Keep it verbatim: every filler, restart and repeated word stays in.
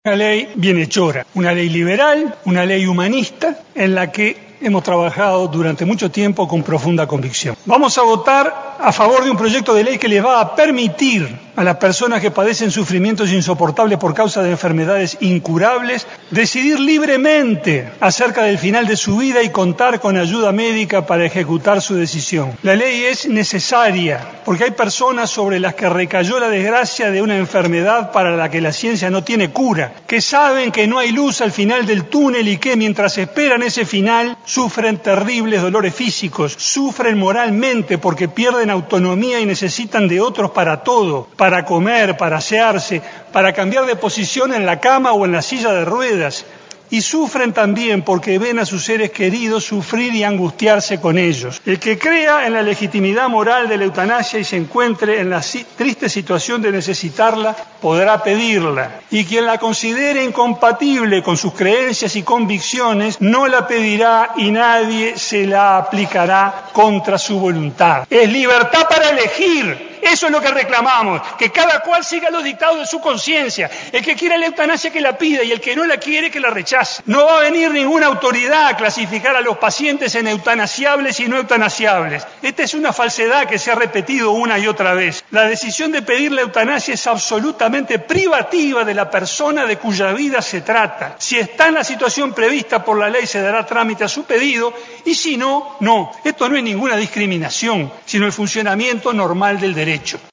Una ley bienhechora, una ley liberal, una ley humanista, en la que hemos trabajado durante mucho tiempo con profunda convicción. Vamos a votar a favor de un proyecto de ley que les va a permitir a las personas que padecen sufrimientos insoportables por causa de enfermedades incurables decidir libremente acerca del final de su vida y contar con ayuda médica para ejecutar su decisión. La ley es necesaria porque hay personas sobre las que recayó la desgracia de una enfermedad para la que la ciencia no tiene cura, que saben que no hay luz al final del túnel y que mientras esperan ese final sufren terribles dolores físicos, sufren moralmente porque pierden autonomía y necesitan de otros para todo, para comer, para asearse, para cambiar de posición en la cama o en la silla de ruedas. Y sufren también porque ven a sus seres queridos sufrir y angustiarse con ellos. El que crea en la legitimidad moral de la eutanasia y se encuentre en la triste situación de necesitarla, podrá pedirla. Y quien la considere incompatible con sus creencias y convicciones, no la pedirá y nadie se la aplicará contra su voluntad. Es libertad para elegir. Eso es lo que reclamamos, que cada cual siga los dictados de su conciencia. El que quiera la eutanasia que la pida y el que no la quiere que la rechace. No va a venir ninguna autoridad a clasificar a los pacientes en eutanasiables y no eutanasiables. Esta es una falsedad que se ha repetido una y otra vez. La decisión de pedir la eutanasia es absolutamente privativa de la persona de cuya vida se trata. Si está en la situación prevista por la ley, se dará trámite a su pedido y si no, no. Esto no es ninguna discriminación, sino el funcionamiento normal del derecho.